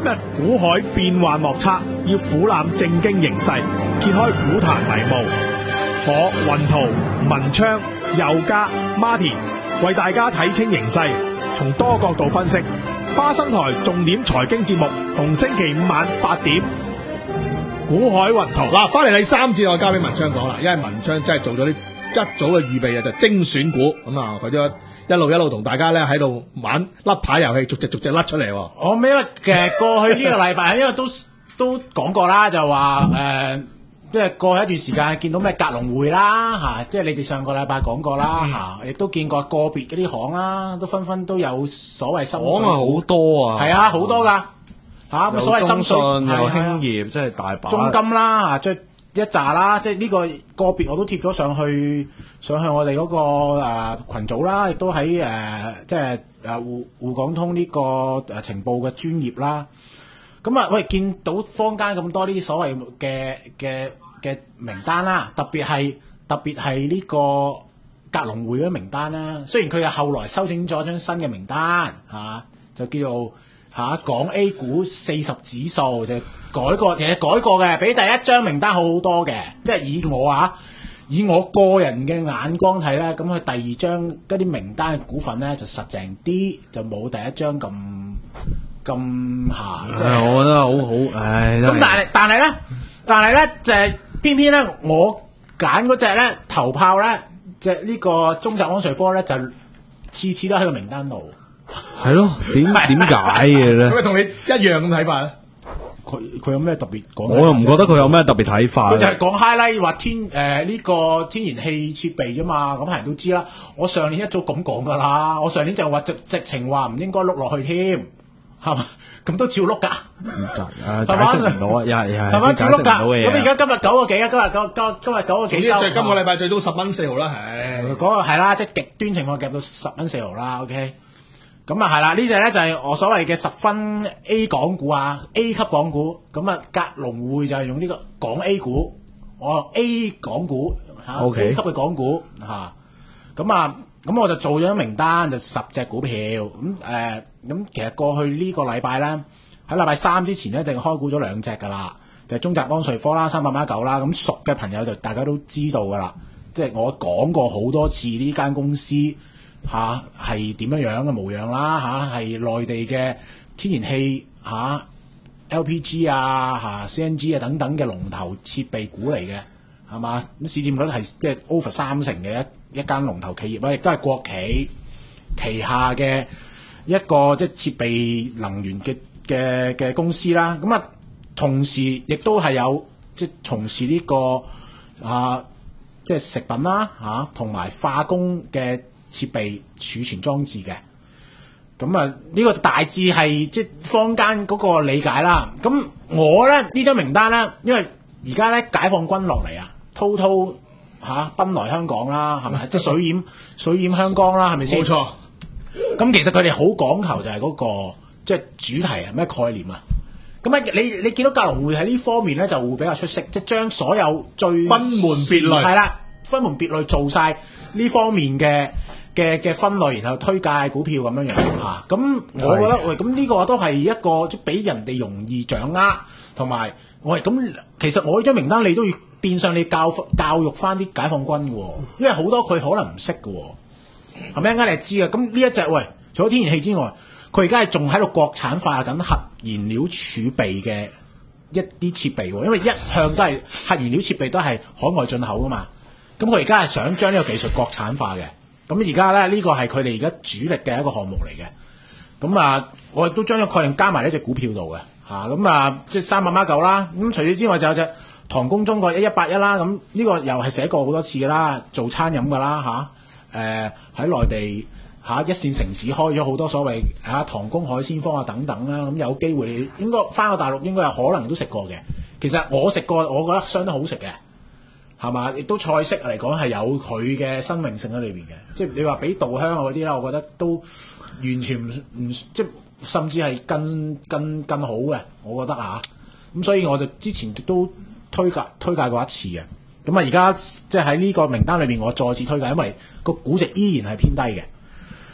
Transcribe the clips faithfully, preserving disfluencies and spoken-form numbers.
日股海變幻莫測，要俯瞰正經形勢，揭開股壇迷霧。我雲圖、文昌、佑嘉、Martin 為大家睇清形勢，從多角度分析。花生台重點財經節目，逢星期五晚八點。股海雲圖嗱，翻嚟第三節我交俾文昌講啦，因為文昌真係做咗啲一早嘅預備啊，就精選股咁啊，佢都一路一路同大家咧喺度玩甩牌遊戲，逐隻逐隻甩出嚟。 我咩？其實過去呢個禮拜，因為都都講過啦，就話誒，即係過去一段時間見到咩格隆匯啦嚇，即係你哋上個禮拜講過啦嚇，亦都見過個別嗰啲行啦，都紛紛都有所謂心水股。 行啊好多啊， 係啊，好多㗎嚇，咁所謂心水有興業，即係大把。 中金啦嚇，即係一紮啦，即係呢個個別我都貼咗上去，上去我哋嗰個誒羣組啦，亦都喺誒即係誒滬滬港通呢個誒情報嘅專頁啦。咁啊，喂，見到坊間咁多呢啲所謂嘅嘅嘅名單啦，特別係特別係呢個格隆匯嗰啲名單啦。雖然佢又後來修整咗張新嘅名單嚇、啊，就叫做嚇、啊、港 A 股四十指數就。改過，其實改過嘅，比第一張名單好好多嘅。即係以我啊，以我個人嘅眼光睇咧，咁佢第二張嗰啲名單嘅股份咧就實淨啲，就冇第一張咁咁下。即係我覺得好好，唉。 咁但係但係咧，但係咧就係、是、偏偏咧，我揀嗰隻咧頭炮咧，即係呢個中集安瑞科咧，就次次都喺個名單度。 係咯，點點解嘅咧？ 咁咪同你一樣咁睇法咧？ 佢佢有咩特別講？ 我又唔覺得佢有咩特別睇法。 佢就係講 highlight 話天誒呢、呃這個天然氣設備啫嘛，咁係人都知啦。我上年一早咁講噶啦，我上年就話直直情話唔應該碌落去添，係嘛？咁都照碌㗎， 誒解釋唔到啊，又係又係係嘛？照碌㗎。 咁而家今日九個幾啊？今日九今今日九個幾收？ 最今個禮拜最多十蚊四毫啦，係嗰個係啦，即係極端情況夾到十蚊四毫啦。OK。咁啊係啦，呢隻咧就係我所謂嘅十分 A 港股啊 ，A 級港股。咁啊，格隆匯就係用呢個港 A 股，我 A 港股嚇 Okay. A 級嘅港股嚇。咁啊，咁我就做咗名單，就十隻股票。咁誒，咁、呃、其實過去呢個禮拜咧，喺禮拜三之前咧，就開股咗兩隻㗎啦，就係、中集安瑞科啦，三百蚊一九啦。咁熟嘅朋友就大家都知道㗎啦，即係我講過好多次呢間公司。嚇係點樣樣嘅模樣啦嚇，係內地嘅天然氣嚇、啊、L P G 啊嚇、啊、C N G 啊等等嘅龍頭設備股嚟嘅，係嘛？咁市佔率係即係 over 三成嘅一一間龍頭企業啦，亦都係國企旗下嘅一個即係設備能源嘅嘅嘅公司啦。咁啊，同時亦都係有即係從事呢、這個啊即係食品啦嚇，同、啊、埋化工嘅。設備儲存裝置嘅，咁啊呢個大致係即係坊間嗰個理解啦。咁我咧呢張名單咧，因為而家咧解放軍落嚟啊，滔滔嚇奔來香港啦，係咪？即係水淹水淹香港啦，係咪先？ 冇錯。 咁其實佢哋好講求就係嗰、那個即係主題係咩概念啊？咁啊，你你見到格隆匯喺呢方面咧就會比較出色，即係將所有最分門別類係啦，分門別類做晒呢方面嘅。嘅嘅分類，然後推介股票咁樣樣嚇，咁、啊、我覺得喂，咁呢個都係一個即係俾人哋容易掌握，同埋喂咁其實我呢張名單你都要變相你教教育翻啲解放軍嘅喎，因為好多佢可能唔識嘅喎，係咪？一陣間你知嘅，咁呢一隻喂，除咗天然氣之外，佢而家係仲喺度國產化緊核燃料儲備嘅一啲設備喎，因為一向都係核燃料設備都係海外進口噶嘛，咁佢而家係想將呢個技術國產化嘅。咁而家咧呢、這個係佢哋而家主力嘅一個項目嚟嘅，咁啊我亦都將個概念加埋呢隻股票度嘅嚇，咁啊即係三百孖九啦。咁除此之外就有隻唐宮中國一一八一啦，咁呢個又係寫過好多次嘅啦，做餐飲嘅啦嚇，誒喺內地嚇、啊、一線城市開咗好多所謂嚇、啊、唐宮海鮮坊啊等等啦，咁有機會應該翻到大陸應該有可能都食過嘅。其實我食過，我覺得相當好食嘅。係嘛？亦都菜式嚟講係有佢嘅生命性喺裏邊嘅，即係你話比稻香啊嗰啲啦，我覺得都完全唔唔即係甚至係更更更好嘅，我覺得啊，咁所以我就之前都推介推介過一次嘅，咁啊而家即係喺呢個名單裏邊，我再次推介，因為個估值依然係偏低嘅。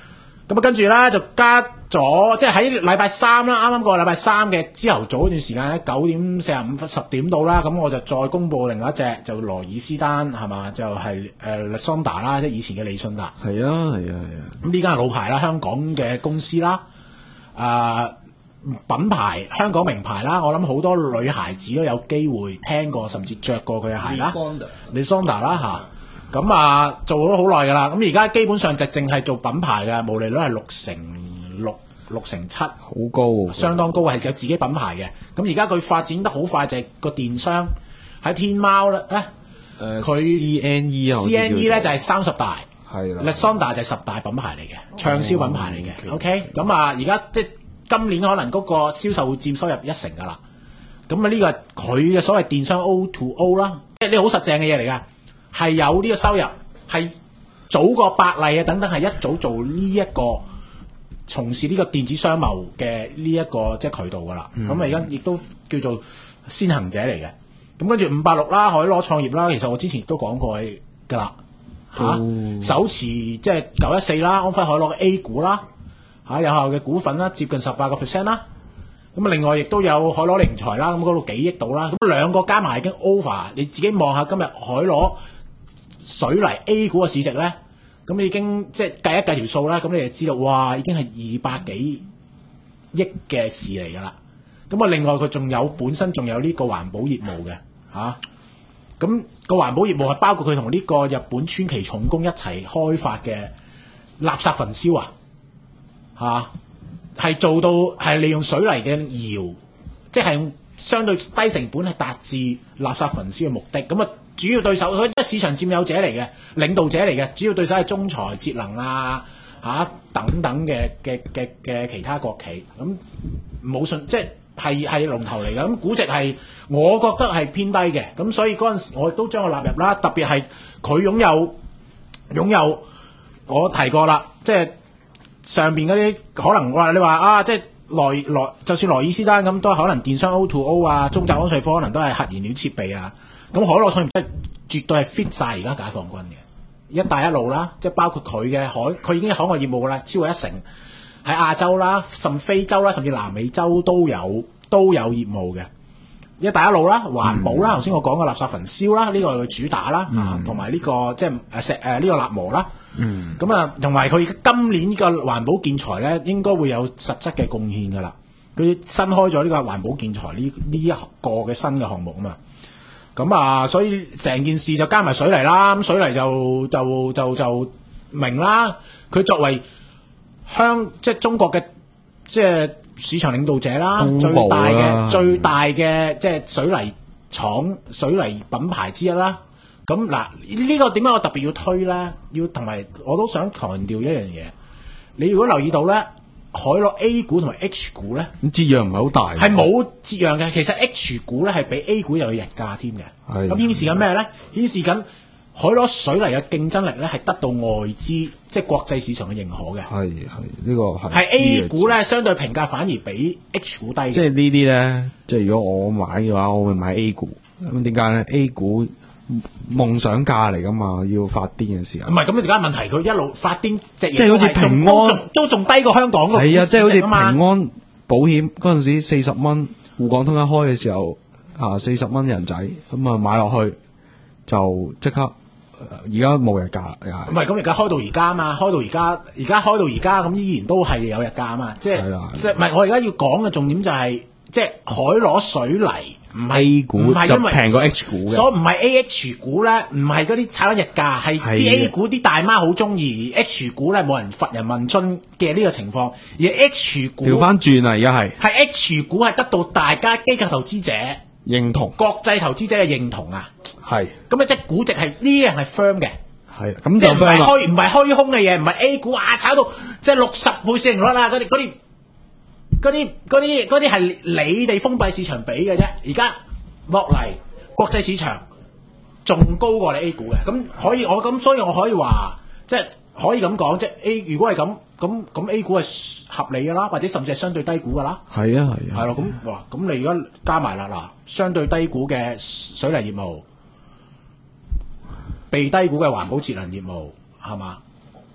咁啊跟住咧就加咗，即係喺禮拜三啦，啱啱過禮拜三嘅朝頭早嗰段時間咧，九點四十五分十點到啦，咁我就再公佈另外一隻就羅爾斯丹係嘛，就係誒利桑達啦，即係以前嘅利信達。 係啊係啊係啊。 咁呢間係老牌啦，香港嘅公司啦，啊、品牌香港名牌啦，我諗好多女孩子都有機會聽過，甚至着過佢嘅鞋啦。利桑達啦嚇。咁啊，做咗好耐㗎啦。咁而家基本上就淨係做品牌嘅，毛利率係六成六、六成七，好高， 相當高，係有自己品牌嘅。咁而家佢發展得好快，就係個電商喺天貓咧， 誒佢 C N E 啊 C N E 咧就係三十大， 係啦 Lesonda 就係十大品牌嚟嘅，暢銷品牌嚟嘅。OK，咁啊，而家即係今年可能嗰個銷售會佔收入一成㗎啦。咁啊，呢個係佢嘅所謂電商 O to O 啦，即係呢好實淨嘅嘢嚟㗎。係有呢個收入，係早過百麗啊等等，係一早做呢、這、一個從事呢個電子商貿嘅呢一個即係渠道噶啦。咁啊而家亦都叫做先行者嚟嘅。咁跟住五八六啦，海螺創業啦，其實我之前都講過㗎啦嚇。 哦、 手持即係九一四啦，安徽海螺嘅 A 股啦嚇、啊，有效嘅股份啦，接近十八個 percent 啦。咁啊另外亦都有海螺靈財啦，咁嗰度幾億度啦。咁兩個加埋已經 over，你自己望下今日海螺水泥 A 股嘅市值咧，咁已經即係計一計條數啦，咁你就知道，哇，已經係二百幾億嘅事嚟㗎啦。咁啊，另外佢仲有本身仲有呢個環保業務嘅嚇，咁、個環保業務係包括佢同呢個日本川崎重工一齊開發嘅垃圾焚燒啊，嚇係做到係利用水泥嘅窯，即係用相對低成本係達至垃圾焚燒嘅目的，咁啊。主要對手佢即係市場佔有者嚟嘅，領導者嚟嘅。主要對手係中材、節能啊、嚇、啊、等等嘅嘅嘅嘅其他國企。咁冇信即係係係龍頭嚟嘅。咁估值係我覺得係偏低嘅。咁所以嗰陣時我亦都將佢納入啦。特別係佢擁有擁有我提過啦，即係上邊嗰啲可能話你話啊，即係來來就算羅爾斯丹咁，都係可能電商 O to O 啊，中澤安瑞科可能都係核燃料設備啊。咁海螺創業真係絕對係 fit 晒而家解放軍嘅一帶一路啦，即係包括佢嘅海，佢已經海外業務啦，超過一成喺亞洲啦，甚至非洲啦，甚至南美洲都有都有業務嘅一帶一路啦，環保啦，頭先、嗯、我講嘅垃圾焚燒啦，呢、這個係佢主打啦，啊同埋呢個即係誒石誒呢個蠟模啦，咁啊同埋佢今年呢個環保建材咧應該會有實質嘅貢獻㗎啦，佢新開咗呢個環保建材呢呢一個嘅新嘅項目啊嘛。咁啊，所以成件事就加埋水泥啦，咁水泥就就就就明啦。佢作為香即係中國嘅即係市場領導者啦，最大嘅最大嘅即係水泥廠、水泥品牌之一啦。咁嗱，呢個點解我特別要推咧？要同埋我都想強調一樣嘢。你如果留意到咧，海螺 A 股同埋 H 股咧， 咁折讓唔係好大， 係冇折讓嘅。其實 H 股咧係比 A 股有日價添嘅。 係咁顯示緊咩咧？顯示緊海螺水泥嘅競爭力咧係得到外資即係國際市場嘅認可嘅。 係係呢個係。 係 A 股咧相對評價反而比 H 股低嘅。 即係呢啲咧，即係如果我買嘅話，我會買 A 股。咁點解咧 ？A 股夢想價嚟噶嘛，要發癲嘅時候。 唔係咁，而家問題佢一路發癲，即係好似平安都仲低過香港嘅。 係啊，即係好似平安保險嗰陣時四十蚊，滬港通一開嘅時候，啊四十蚊人仔咁啊買落去就即刻，而家冇日價啦。 唔係咁，而家開到而家啊嘛，開到而家，而家開到而家咁依然都係有日價啊嘛，即係即係唔係我而家要講嘅重點就係、是、即係海螺水泥。唔係 A 股就平過 H 股嘅， 所以唔係 A H 股咧，唔係嗰啲炒緊日價，係啲 A 股啲大媽好中意 ，H 股咧冇人乏人問津嘅呢個情況，而 H 股調翻轉啊，而家係係 H 股係得到大家機構投資者認同， 國際投資者嘅認同啊， 係咁啊，即係估值係呢樣係 firm 嘅， 係咁就唔係虛唔係虛空嘅嘢，唔係 A 股啊炒到即係六十倍市盈率啦，嗰啲嗰啲嗰啲嗰啲嗰啲係你哋封閉市場俾嘅啫，而家。落嚟國際市場仲高過你 A 股嘅，咁可以我咁，所以我可以話即係可以咁講，即係 A 如果係咁咁咁 A 股係合理嘅啦，或者甚至係相對低估嘅啦。 係啊係啊， 係咯，咁哇，咁你而家加埋啦嗱，相對低估嘅水泥業務，被低估嘅環保節能業務係嘛？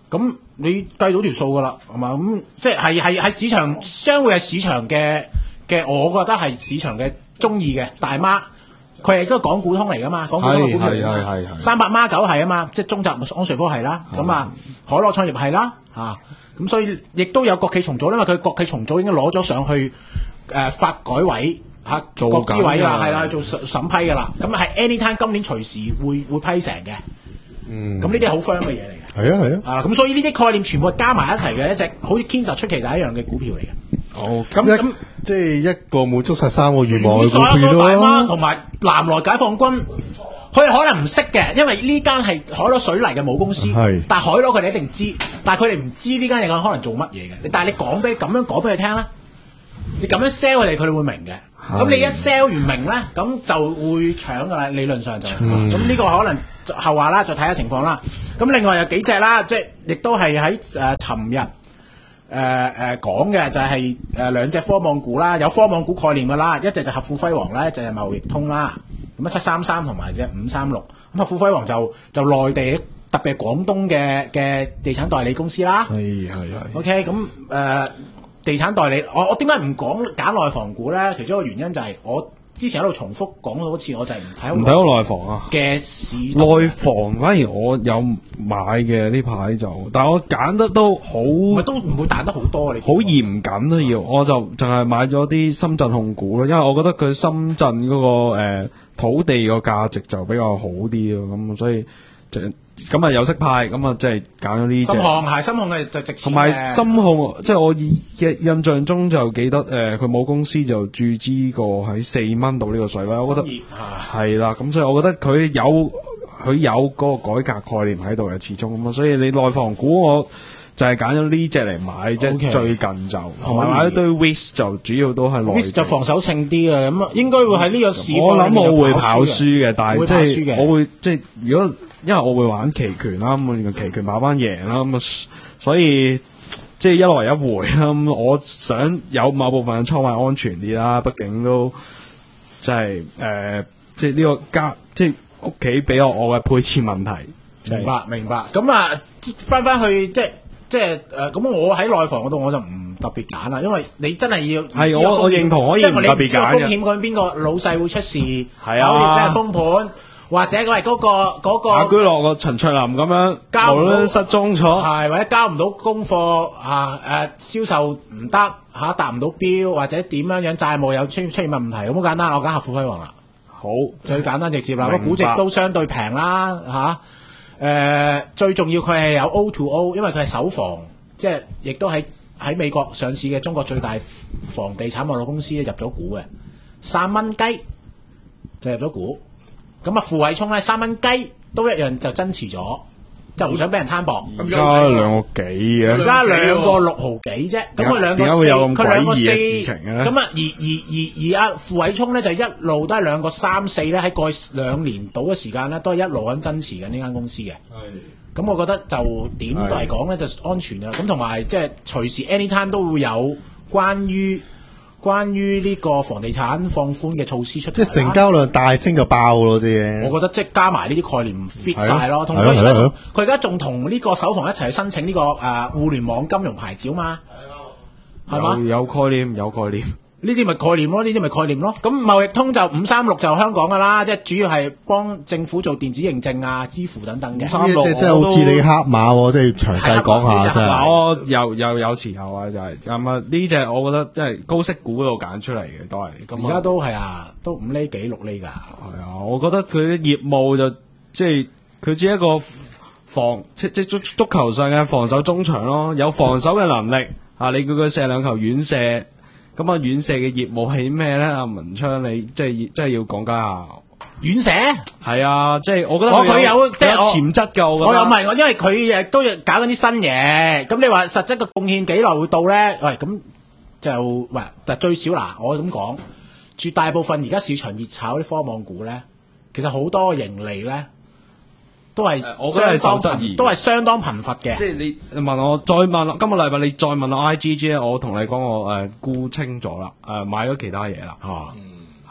咁你計到條數噶啦，係嘛？咁即係係係係市場將會係市場嘅嘅，我覺得係市場嘅中意嘅大媽，佢係都港股通嚟噶嘛，港股通嘅股票嚟㗎嘛係係係係三百孖九係啊嘛，即係中集安瑞科係啦，咁啊海螺創業係啦嚇，咁所以亦都有國企重組，因為佢國企重組已經攞咗上去誒發改委嚇做國資委啦， 緊㗎係啦做審審批㗎啦，咁係 anytime 今年隨時會會批成嘅， 嗯， 咁呢啲係好 firm 嘅嘢嚟嘅。 係啊係啊， 啊，咁所以呢啲概念全部係加埋一齊嘅一隻，好似 Kinder 出奇蛋一樣嘅股票嚟嘅。 好咁咁一即係一個滿足晒三個願望嘅所有股票所大媽咯。 同埋南來解放軍，佢哋可能唔識嘅，因為呢間係海螺水泥嘅母公司， 係但係海螺佢哋一定知，但係佢哋唔知呢間嘢可能做乜嘢嘅。但係你講俾咁樣講俾佢聽啦，你咁樣 sell 佢哋，佢哋會明嘅。咁你一 sell 完明咧，咁就會搶噶啦。理論上就咁呢、個可能後話啦，再睇下情況啦。咁另外有幾隻啦，即係亦都係喺誒尋日誒誒講嘅，就係誒兩隻科網股啦，有科網股概念噶啦，一隻就合富輝煌啦，一隻係貿易通啦。咁啊七三三同埋隻五三六，咁合富輝煌就就內地特別係廣東嘅嘅地產代理公司啦。 係係係。 OK，咁誒、呃、地產代理，我我點解唔講揀內房股咧？其中一個原因就係我之前喺度重複講好多次，我就係唔睇好唔睇好內房啊？ 嘅市內房反而我有買嘅呢排就，但係我揀得都好咪都唔會彈得好多你好嚴謹都要，我就淨係買咗啲深圳控股咯，因為我覺得佢深圳嗰、個誒、呃、土地個價值就比較好啲咯，咁所以就咁啊有息派，咁啊即係揀咗呢隻。 深控係深控嘅就值錢同埋嘅深控，即係我以嘅印象中就記得誒，佢、母公司就注資過喺四蚊到呢個水位，我覺得深熱啊係啦，咁所以我覺得佢有佢有嗰個改革概念喺度嘅，始終咁啊，所以你內房股我就係揀咗呢只嚟買啫 OK 最近就同埋買一堆 Wish 就主要都係內 Vis 就防守性啲嘅，咁啊應該會喺呢個市況我諗裏面我會就跑輸嘅，但係會即跑輸嘅係我會即係如果因為我會玩期權啦，咁啊期權跑翻贏啦，咁啊所以即係一來一回啦。咁我想有某部分嘅倉位安全啲啦，畢竟都即係誒即係呢個家即係屋企俾我我嘅配置問題。即係明白明白。咁啊，翻翻去即係即係誒，咁、我喺內房嗰度我就唔特別揀啦，因為你真係要係知個風險我我認同可以因為你唔特別唔知個揀嘅風險嗰邊邊個老細會出事， 係啊考慮咩封盤，或者佢係嗰個嗰、個。 阿居樂個陳卓林咁樣， 交唔到無論失蹤咗， 係或者交唔到功課啊誒銷售唔得嚇達唔到標，或者點樣樣債務有出出現問題，咁好簡單，我揀合富輝煌啦， 好最簡單直接啦，個明白估值都相對平啦嚇。誒、最重要佢係有 O to O， 因為佢係首房，即係亦都喺喺美國上市嘅中國最大房地產網絡公司咧入咗股嘅，三蚊雞就入咗股。咁啊，傅偉聰咧三蚊雞都一樣就增持咗，就唔想俾人攤薄。 而家兩個幾嘅而。家兩個六毫幾啫，咁佢兩個點解四， 會有咁佢兩個四， 詭異嘅事情嘅咧咁啊，而而而而阿傅偉聰咧就一路都係兩個三四咧，喺過去兩年到嘅時間咧，都係一路咁增持緊呢間公司嘅。咁我覺得就點都嚟講咧就安全啦。咁同埋即係隨時 anytime 都會有關於關於呢個房地產放寬嘅措施出台啦。 即係成交量大升就爆咯啲嘢。 我覺得即係加埋呢啲概念 fit 係啊晒咯，同係佢而家啊係啊佢而家仲同呢個首房一齊去申請呢、個誒、呃互聯網金融牌照嘛，係嘛？ 有有概念，有概念。 呢啲咪概念咯，呢啲咪概念咯。咁貿易通就五三六就香港噶啦，即係主要係幫政府做電子認證啊、支付等等嘅。 三六即係即係好似你黑馬喎，即係詳細講下真嗱， 係。 我又又有持有啊，就係咁啊！呢只我覺得即係高息股嗰度揀出嚟嘅都係。咁而家都係啊，都五厘幾六厘㗎。 係啊，我覺得佢啲業務就即係佢只係一個防即即足足球上嘅防守中場咯，有防守嘅能力啊！你叫佢射兩球遠射，咁啊遠射嘅業務係咩咧？阿文昌你即係即係要講解下。 遠射， 係啊，即係我覺得我佢有即係有我潛質㗎，我覺得。 我有問我，因為佢亦都有搞緊啲新嘢。咁你話實質嘅貢獻幾耐會到咧？喂，咁就喂，但最少嗱，我咁講，絕大部分而家市場熱炒啲科網股咧，其實好多盈利咧都係誒我覺得係相當受質疑頻都係相當貧乏嘅。 即係你你問我，再問我，今個禮拜你再問我 I G G 咧，我同你講我誒沽清咗啦，誒買咗其他嘢啦。 哦，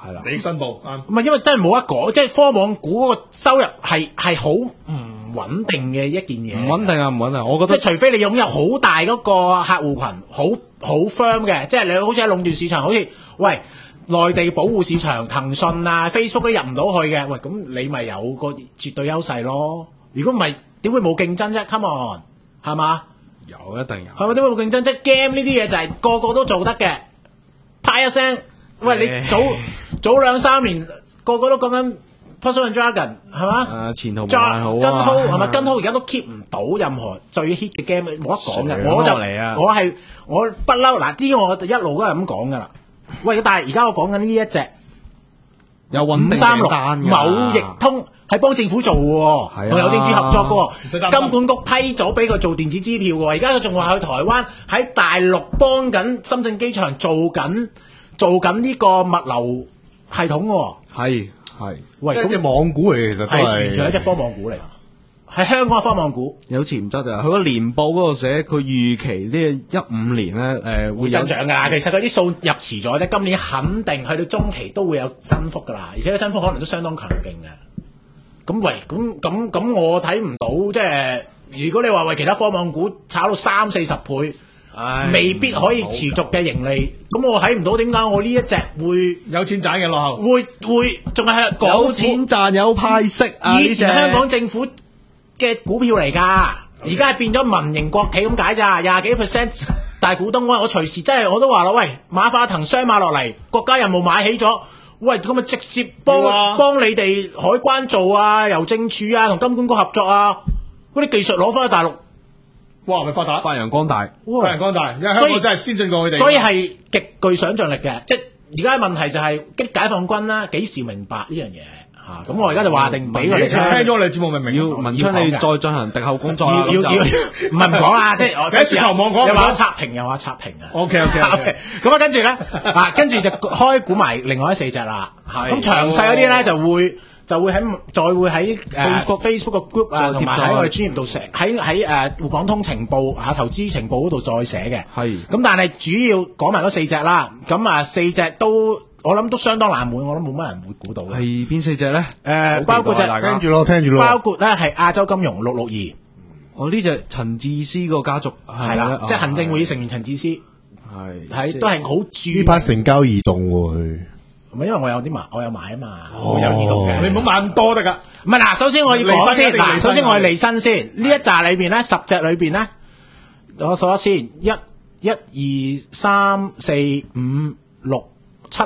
係啦。 利益申報啱。 唔係因為真係冇得講，即係科網股嗰個收入係係好唔穩定嘅一件嘢。 唔穩定啊，唔穩定。我覺得即係除非你擁有好大嗰個客戶群，好好 firm 嘅，即係你好似喺壟斷市場，好似喂內地保護市場，騰訊啊、Facebook 都入唔到去嘅，喂咁你咪有個絕對優勢咯。如果唔係，點會冇競爭啫 ？Come on，係嘛？ 有一定有。 係咪點會冇競爭？即係 game 呢啲嘢就係個個都做得嘅，啪一聲，喂你早早兩三年個個都講緊 Puzzle and Dragon 係嘛？ 誒前途無限好啊！ 跟濤係咪跟濤而家都 keep 唔到任何最 hit 嘅 game，冇得講嘅。我就嚟啊！ 我係我不嬲嗱，啲我一路都係咁講噶啦。喂，但係而家我講緊呢一隻有穩定五三六訂單㗎貿易通係幫政府做嘅喎， 係啊同郵政署合作嘅喎， 唔使擔心金管局批咗俾佢做電子支票嘅喎，而家佢仲話去台灣喺大陸幫緊深圳機場做緊做緊呢個物流系統嘅喎。 係係喂，咁即係隻網股嚟，其實都係完全係一隻係。 科網股嚟，係香港嘅科網股有潛質啊！佢個年報嗰度寫，佢預期呢一五年咧誒會有增長㗎啦。其實佢啲數入遲咗啫，今年肯定去到中期都會有增幅㗎啦，而且個增幅可能都相當強勁嘅。咁喂，咁咁咁我睇唔到，即係如果你話為其他科網股炒到三四十倍， 唉未必可以持續嘅盈利，咁我睇唔到點解我呢一隻會有錢賺嘅落後。 會會仲係港有股錢賺有派息啊！ 以前呢隻香港政府嘅股票嚟㗎，而家係變咗民營國企咁解咋，廿幾 percent 大股東，我隨時真係我都話啦，喂，馬化騰雙馬落嚟，國家任務買起咗，喂，咁咪直接幫要啊幫你哋海關做啊，郵政署啊，同金管局合作啊，嗰啲技術攞翻去大陸， 哇，係咪發達？ 發揚光大。 發揚光大，因為香所以港真係先進過佢哋。 所以係極具想像力嘅，即係而家問題就係激解放軍啦，幾時明白呢樣嘢嚇？咁我而家就話定唔俾佢哋你聽聽。 咗你節目明唔明？ 要文昌你再進行敵後工作啊， 要要要， 咁就唔係唔講啊！即係我第一次球網講又話刷屏，又話刷屏啊 OK，OK，OK 咁啊，跟住咧啊，跟住就開估埋另外一四隻啦。 係咁詳細嗰啲咧就會就會喺再會喺誒 Facebook Facebook 個 group 啊， 再貼同埋上喺我哋專業度寫，喺喺誒滬港通情報啊投資情報嗰度再寫嘅。 係咁，但係主要講埋嗰四隻啦。咁啊，四隻都我諗都相當冷門，我諗冇乜人會估到嘅。 係邊四隻咧？ 誒， 好包括隻期待大家聽住咯，聽住咯。 包括咧係亞洲金融六六二。 我呢隻陳智思個家族係啦，即係行政會議成員陳智思， 係係都係好注呢排成交異動喎，佢唔係因為我有啲買，我有買啊嘛，我有移動嘅。 你唔好買咁多得㗎。 唔係嗱，首先我要講先，嗱， 離身一定離身首先我要離身先。呢一紮裏邊咧，十隻裏邊咧，我數下先，一、一、二、三、四、五、六、七、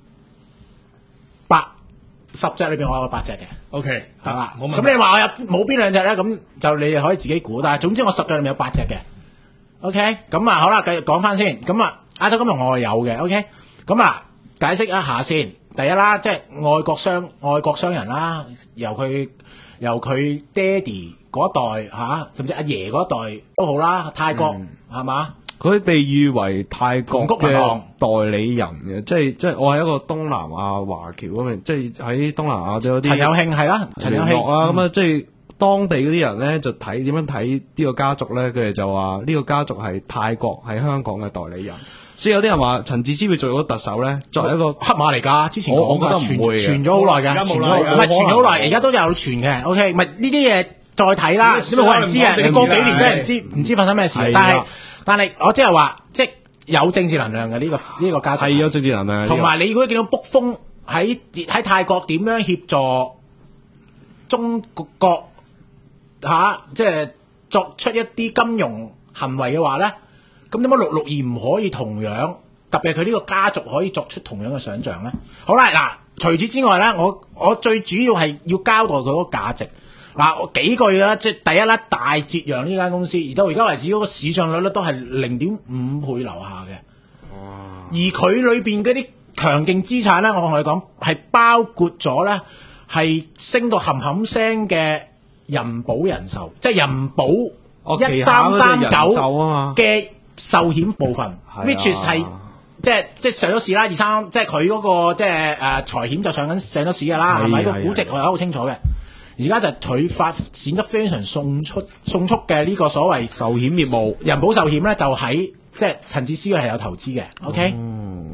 八，十隻裏邊我有八隻嘅。 OK， 係嘛？ 冇問題。 咁你話我有冇邊兩隻咧？咁就你可以自己估。但係總之我十隻裏面有八隻嘅。OK，咁啊好啦，繼續講翻先。咁啊亞洲金融我係有嘅。OK，咁啊解釋一下先。第一啦，即係愛國商愛國商人啦，由佢由佢爹哋嗰一代嚇、啊，甚至阿爺嗰一代都好啦，泰國係嘛？ 佢被譽為泰國同谷銀嘅行代理人嘅，即係即係我係一個東南亞華僑咁樣，即係喺東南亞都有啲陳友慶係啦，陳友慶聯絡啦，咁啊即係當地嗰啲人咧就睇點樣睇呢個家族咧，佢哋就話呢個家族係泰國喺香港嘅代理人，所以有啲人話陳智思會做到特首咧，作為一個黑馬嚟㗎，之前我講過我覺得唔會嘅傳傳咗好耐㗎， 而家冇傳咗啦唔係傳咗好耐， 而家冇可能而家都有傳嘅。OK，唔係呢啲嘢再睇啦， 呢啲因為冇人知嘅， 所以你過幾年唔講真係唔知唔知發生咩事係。 但係啦但係我即係話，即係有政治能量嘅呢個呢個家族係有政治能量， 同埋你如果見到卜峰喺喺泰國點樣協助中國嚇，即係作出一啲金融行為嘅話咧，咁點解六六二唔可以同樣？特別係佢呢個家族可以作出同樣嘅想像咧？好啦，嗱，除此之外咧，我我最主要係要交代佢嗰個價值。嗱，我幾句啦，即係第一咧，大折讓呢間公司，而到而家為止嗰個市漲率咧都係零點五倍樓下嘅。而佢裏邊嗰啲強勁資產咧，我同你講係包括咗咧，係升到冚冚聲嘅人保人壽，即係人保哦一三三九旗下嗰隻人壽啊嘛嘅壽險部分係啊 ，which is 係即係即係上咗市啦，二三即係佢嗰個即係誒財險就上緊上咗市㗎啦，係咪？個係估值我係好清楚嘅。而家就佢發展得非常迅速迅速嘅呢個所謂壽險業務。 人保壽險咧，就喺即係陳智思佢係有投資嘅，OK？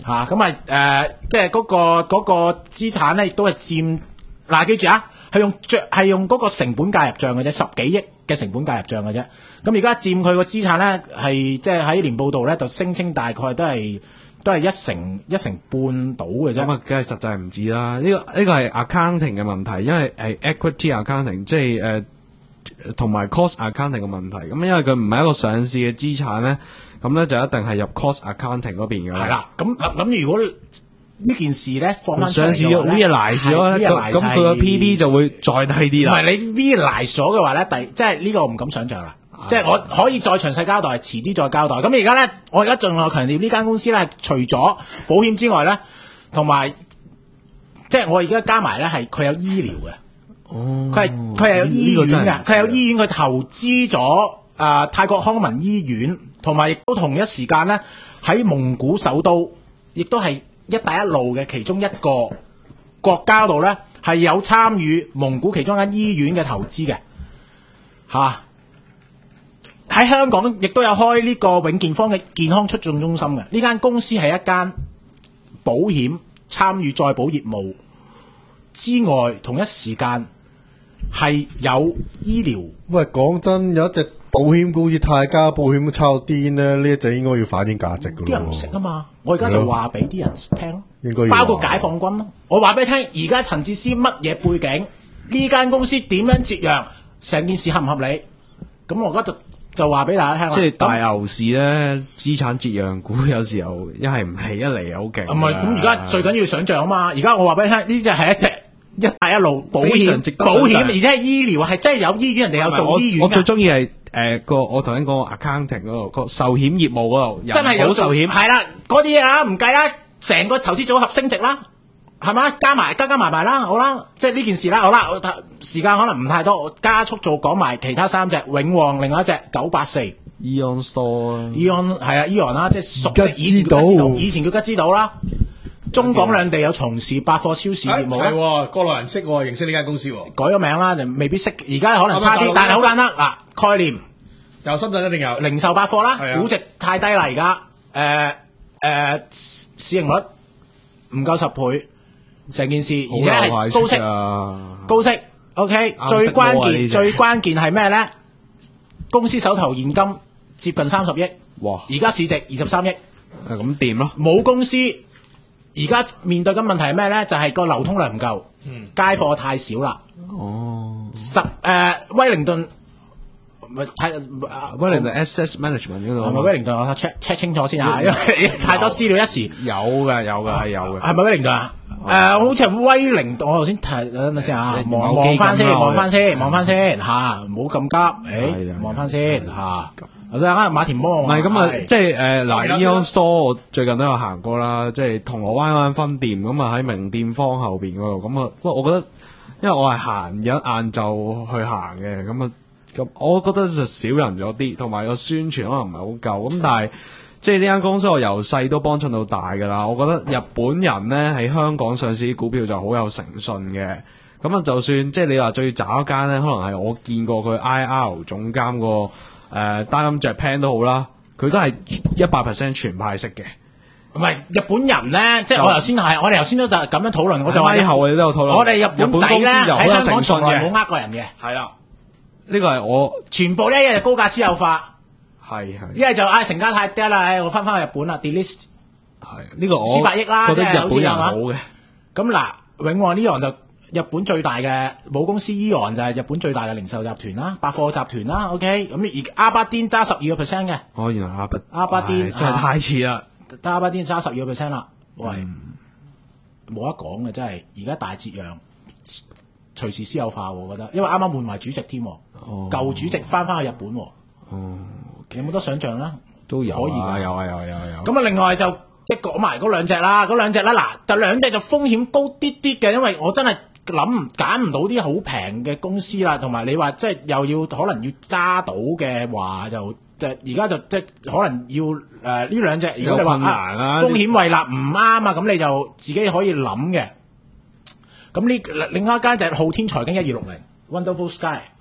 嚇，咁啊誒，即係嗰個嗰、個資產咧，亦都係佔嗱，記住啊，係用著係用嗰個成本介入帳嘅啫，十幾億嘅成本介入帳嘅啫。咁而家佔佢個資產咧，係即係喺年報度咧，就聲稱大概都係都係一成一成半到嘅啫。 咁啊，梗係實際唔止啦。呢、個呢、個係 accounting 嘅問題，因為係 equity accounting，即係誒同埋 cost accounting 嘅問題。咁因為佢唔係一個上市嘅資產咧，咁咧就一定係入 cost accounting 嗰邊㗎啦。 係啦，咁咁如果呢件事咧放翻出嚟上市嘅話咧 realize 咗咧，咁咁佢個 P B 就會再低啲啦。 唔係你 realize 咗嘅話咧，第即係呢個我唔敢想像啦。即係我可以再詳細交代，遲啲再交代。咁而家咧，我而家盡量強調呢間公司咧，除咗保險之外咧，同埋即係我而家加埋咧係佢有醫療嘅。哦，佢係佢係有醫院嘅，佢係有醫院，佢投資咗誒、呃、泰國康民醫院，同埋亦都同一時間咧喺蒙古首都，亦都係一帶一路嘅其中一個國家度咧，係有參與蒙古其中一間醫院嘅投資嘅嚇。喺香港亦都有開呢個永健坊嘅健康促進中心嘅，呢間公司係一間保險參與再保業務之外，同一時間係有醫療。 喂，講真，有一隻保險股好似泰加保險都抄癲咧，呢一隻應該要反映價值噶咯。 啲人唔識啊嘛，我而家就話俾啲人聽咯， 應該要包括解放軍咯。我話俾你聽，而家陳智思乜嘢背景，呢間公司點樣折讓，成件事合唔合理？咁我而家就。就話俾大家聽啦， 即係大牛市咧，資產折讓股有時候一係唔起，一嚟又好勁。 唔係，咁而家最緊要想像啊嘛！而家我話俾你聽，呢隻係一隻一帶一路保險，保險而且係醫療，係真係有醫院，人哋有做醫院。 我最中意係誒個我頭先講個 accounting 嗰度個壽險業務嗰度， 真係有壽險。 係啦，嗰啲嘢啊唔計啦，成個投資組合升值啦。係嘛？加埋加加埋埋啦，好啦，即係呢件事啦，好啦，時間可能唔太多，我加速做講埋其他三隻永旺，另外一隻九八四 Eon Store，Eon 係啊 Eon 啦，即係熟悉以前叫吉之島，以前叫吉之島啦。中港兩地有從事百貨超市業務， 係國內人識喎，認識呢間公司喎， 改咗名啦，就未必識，而家可能差啲，但係好簡單嗱，概念有深圳一定有零售百貨啦，估值太低啦，而家誒誒市盈率唔夠十倍。成件事，而且係高息，高息 ，OK。最關鍵，最關鍵係咩咧？公司手頭現金接近三十億， 哇！ 而家市值二十三億， 係咁掂咯。 冇公司而家面對緊問題係咩咧？就係、是、個流通量唔夠， 嗯， 街貨太少啦。 哦， 十誒、呃、威靈頓。咪太威靈頓 Asset Management 嗰度， 係咪威靈頓？我 check check 清楚先啊，因為太多資料一時。 有嘅，有嘅係有嘅。 係咪威靈頓啊？誒，好似係威靈頓。我頭先睇，等陣先嚇，望望翻先，望翻先，望翻先嚇，唔好咁急。誒，望翻先嚇。我等下馬田幫我。唔係咁啊，即係誒嗱 Eon Store 我最近都有行過啦，即係銅鑼灣嗰間分店咁啊，喺名店坊後邊嗰度咁啊。不過我覺得，因為我係行咗晏晝去行嘅，咁啊。咁我覺得就少人咗啲，同埋個宣傳可能唔係好夠。咁但係即係呢間公司我由細都幫襯到大㗎啦。我覺得日本人咧喺香港上市啲股票就好有誠信嘅。咁啊，就算即係你話最渣一間咧，可能係我見過佢 I R 總監個誒 Daiwa Japan 都好啦，佢都係一百 percent 全派息嘅。 唔係日本人咧，即係我頭先係我哋頭先都就咁樣討論，我就話後我哋都有討論。 我哋日本仔咧喺香港從來冇呃過人嘅。 係啦。呢個係我全部咧，一係高價私有化， 係係， 一係就唉成交太低啦，唉我翻返去日本啦 ，delist 係呢個我四百億啦， 覺得日本人好嘅。 咁嗱，永旺呢樣就日本最大嘅母公司 Eon 就係日本最大嘅零售集團啦，百貨集團啦 ，OK，咁而阿巴甸揸十二個 percent 嘅。 哦，原來阿巴阿巴甸真係太似啦， 得阿巴甸揸十二個 percent 啦，喂，冇得講嘅真係，而家大折讓。隨時私有化，我覺得，因為啱啱換埋主席添， 哦、 舊主席翻返去日本，哦，有冇得想象啦？ 都有可以啊，有啊，有有有。 咁啊，另外就即係講埋嗰兩隻啦，嗰兩隻啦，嗱，就兩隻就風險高啲啲嘅，因為我真係諗揀唔到啲好平嘅公司啦，同埋你話即係又要可能要揸到嘅話就，就而家就即係可能要誒呢、呃、兩隻，如果你話啊風險胃納唔啱啊，咁你就自己可以諗嘅。咁呢另外一間就係昊天財經一二六零 Wonderful Sky，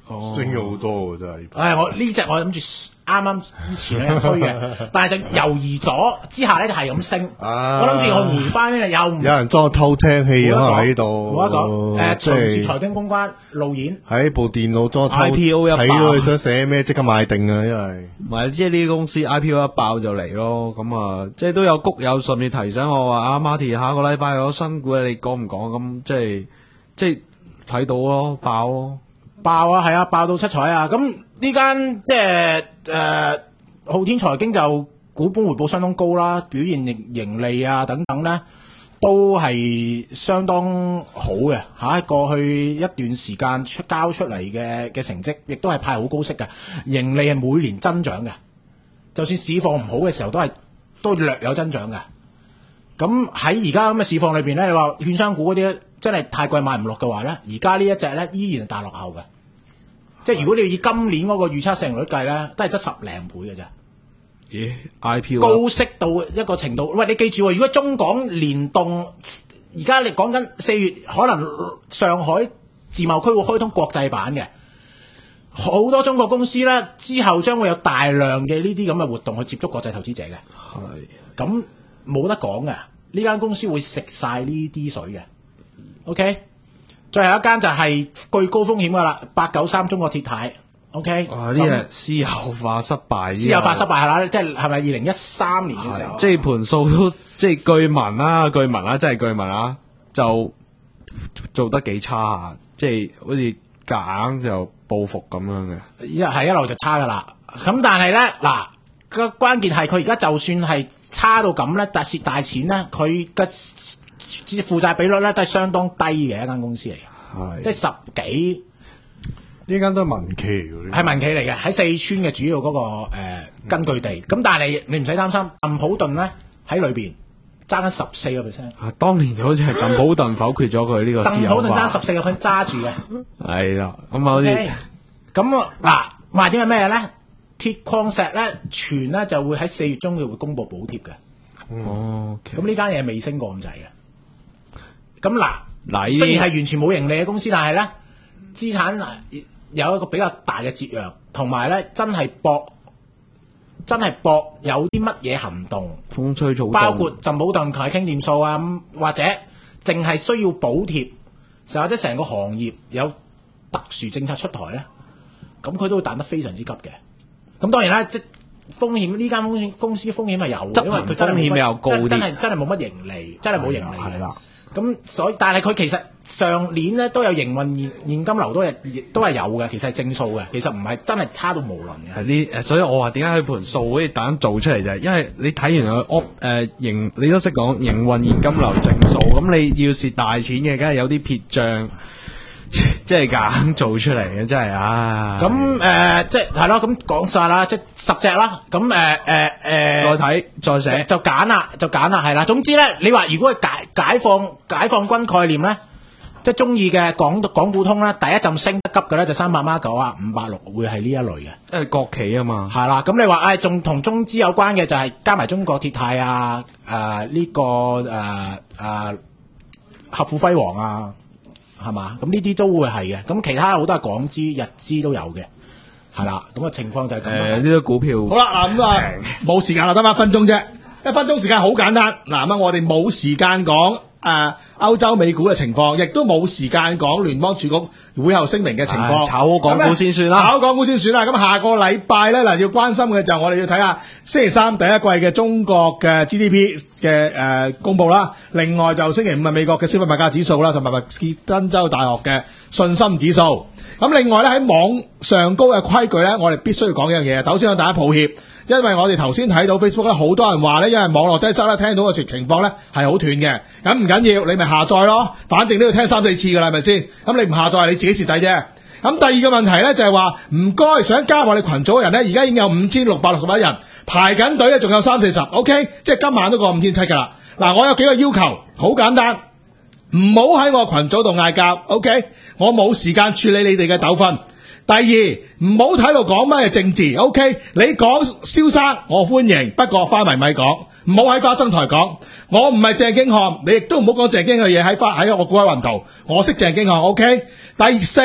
升咗好多喎，真係。 唉，我呢只我諗住啱啱以前兩日推嘅，但係就猶豫咗之下咧就係咁升。 啊我諗住我回翻咧又唔有人裝偷聽器可能喺度， 冇得講。誒， 即隨時係財經公關路演。 喺部電腦裝偷 I P O 一爆睇到佢想寫咩，即刻買定啊！因為唔係，即係呢啲公司 I P O 一爆就嚟咯，咁啊，即係都有谷友甚至提醒我話啊 Marty 下個禮拜有新股你講唔講？咁即係即係睇到咯，爆咯。 爆啊，係啊，爆到七彩啊！咁呢間即係誒浩天財經就股本回報相當高啦，表現盈盈利啊等等咧，都係相當好嘅嚇、啊。過去一段時間出交出嚟嘅嘅成績，亦都係派好高息嘅，盈利係每年增長嘅。就算市況唔好嘅時候，都係都略有增長嘅。咁喺而家咁嘅市況裏邊咧，你話券商股嗰啲真係太貴買唔落嘅話咧，而家呢一隻咧依然係大落後嘅。即係如果你以今年嗰個預測市盈率計咧，都係得十零倍嘅啫。 咦 I P O 高息到一個程度，喂，你記住喎，如果中港聯動，而家你講緊四月可能上海自貿區會開通國際版嘅，好多中國公司咧之後將會有大量嘅呢啲咁嘅活動去接觸國際投資者嘅。 係咁冇得講嘅，呢間公司會食晒呢啲水嘅。OK。最後一間就係巨高風險噶啦，八九三中國鐵泰 ，OK。 哇！呢係私有化失敗， 私有化失敗係啦，即係係咪二零一三年嘅時候？ 即係盤數都即係據聞啦，據聞啦，真係據聞啦，就做得幾差下，即係好似夾硬就報復咁樣嘅。 一係一路就差噶啦，咁但係咧嗱個關鍵係佢而家就算係差到咁咧，但蝕大錢咧，佢嘅負債比率咧都係相當低嘅一間公司嚟嘅，即係十幾。 呢間都係民企嚟嘅， 係民企嚟嘅，喺四川嘅主要嗰、那個誒、呃、根據地。咁但係你唔使擔心，鄧普頓咧喺裏邊爭緊十四個 percent。 啊，當年就好似係鄧普頓否決咗佢呢個私有化。 鄧普頓爭十四個 percent 揸住嘅。 係啦，咁啊好似咁嗱，賣點係咩咧？鐵礦石咧，全咧就會喺四月中佢會公布補貼嘅。 哦， 咁呢間嘢未升過咁滯嘅。咁嗱， 嗱雖然係完全冇盈利嘅公司，但係咧資產有一個比較大嘅折讓，同埋咧真係搏，真係搏有啲乜嘢行動， 風吹草動， 包括鄧普頓同佢傾掂數啊，咁或者淨係需要補貼，就或者成個行業有特殊政策出台咧，咁佢都會彈得非常之急嘅。咁當然啦，即風險呢間公司公司風險係有嘅，因為佢真係風險比較高啲， 真係真係冇乜盈利，真係冇盈利嘅。 係啦。 咁所以，但係佢其實上年咧都有營運現現金流都係都係有嘅，其實係正數嘅，其實唔係真係差到無論嘅。 係呢，所以我話點解佢盤數可以等做出嚟就係，因為你睇完佢 op 誒營，你都識講營運現金流正數，咁你要蝕大錢嘅，梗係有啲撇帳，即係硬做出嚟嘅，真係啊！ 咁誒、呃，即係係咯，咁講晒啦，即係十隻啦，咁誒誒誒， 再睇再寫就揀啦，就揀啦，係啦。總之咧，你話如果係解解放解放軍概念咧，即係中意嘅港港股通咧，第一陣升得急嘅咧就三百孖九啊，五百六會係呢一類嘅， 因為國企啊嘛。 係啦。咁你話誒，仲、哎、同中資有關嘅就係加埋中國鐵泰啊，誒、呃、呢、這個誒誒、呃呃、合富輝煌啊。係嘛？咁呢啲都會係嘅。咁其他好多係港資、日資都有嘅，係啦。咁嘅情況就係咁。 誒，呢啲股票好啦，嗱咁啊，冇時間啦，得翻一分鐘啫。一分鐘時間好簡單。嗱咁啊，我哋冇時間講誒歐洲美股嘅情況，亦都冇時間講聯邦儲局會後聲明嘅情況。 炒好港股先算啦， 炒港股先算啦。咁下個禮拜咧嗱，要關心嘅就我哋要睇下星期三第一季嘅中國嘅 G D P 嘅誒、呃、公佈啦。另外就星期五係美國嘅消費物價指數啦，同埋密歇根州大學嘅信心指數。咁另外咧喺網上高嘅規矩咧，我哋必須要講一樣嘢。首先向大家抱歉，因為我哋頭先睇到 Facebook 咧，好多人話咧，因為網絡擠塞咧，聽到嘅情情況咧係好斷嘅。咁唔緊要，你咪下載咯，反正都要聽三四次噶啦，係咪先？咁你唔下載係你自己蝕底啫。咁第二個問題咧就係話，唔該想加入我哋群組嘅人咧，而家已經有五千六百六十一人排緊隊咧，仲有三四十 ，OK， 即係今晚都過五千七噶啦。嗱，我有幾個要求，好簡單。唔好喺我群組度嗌交 ，OK？我冇時間處理你哋嘅糾紛。第二，唔好睇度講乜嘢政治 ，OK？ 你講蕭生，我歡迎，不過花迷咪講，唔好喺花生台講。我唔係鄭經翰，你亦都唔好講鄭經嘅嘢喺花喺我股海雲圖。我識鄭經翰 ，OK？第四，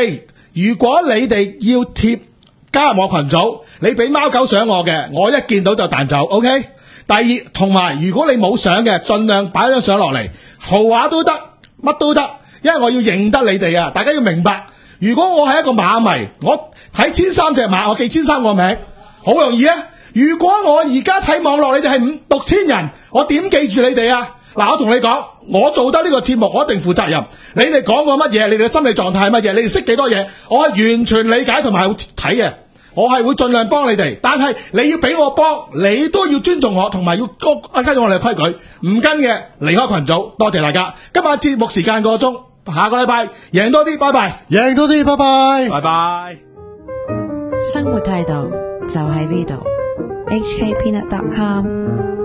如果你哋要貼加入我群組，你俾貓狗相我嘅，我一見到就彈走 ，OK？第二，同埋如果你冇相嘅，盡量擺張相落嚟，豪華都得，乜都得，因為我要認得你哋啊！大家要明白，如果我係一個馬迷，我睇千三隻馬，我記千三個名，好容易啊！如果我而家睇網絡，你哋係五六千人，我點記住你哋啊？嗱，我同你講，我做得呢個節目，我一定負責任。你哋講過乜嘢，你哋嘅心理狀態係乜嘢，你哋識幾多嘢，我係完全理解同埋會睇嘅。我係會盡量幫你哋，但係你要俾我幫，你都要尊重我，同埋要跟跟住我哋嘅規矩。唔跟嘅離開群組。多謝大家，今晚節目時間個鐘，下個禮拜贏多啲，拜拜， 贏多啲，拜拜， 拜拜。 生活態度就喺呢度。H K Peanut dot com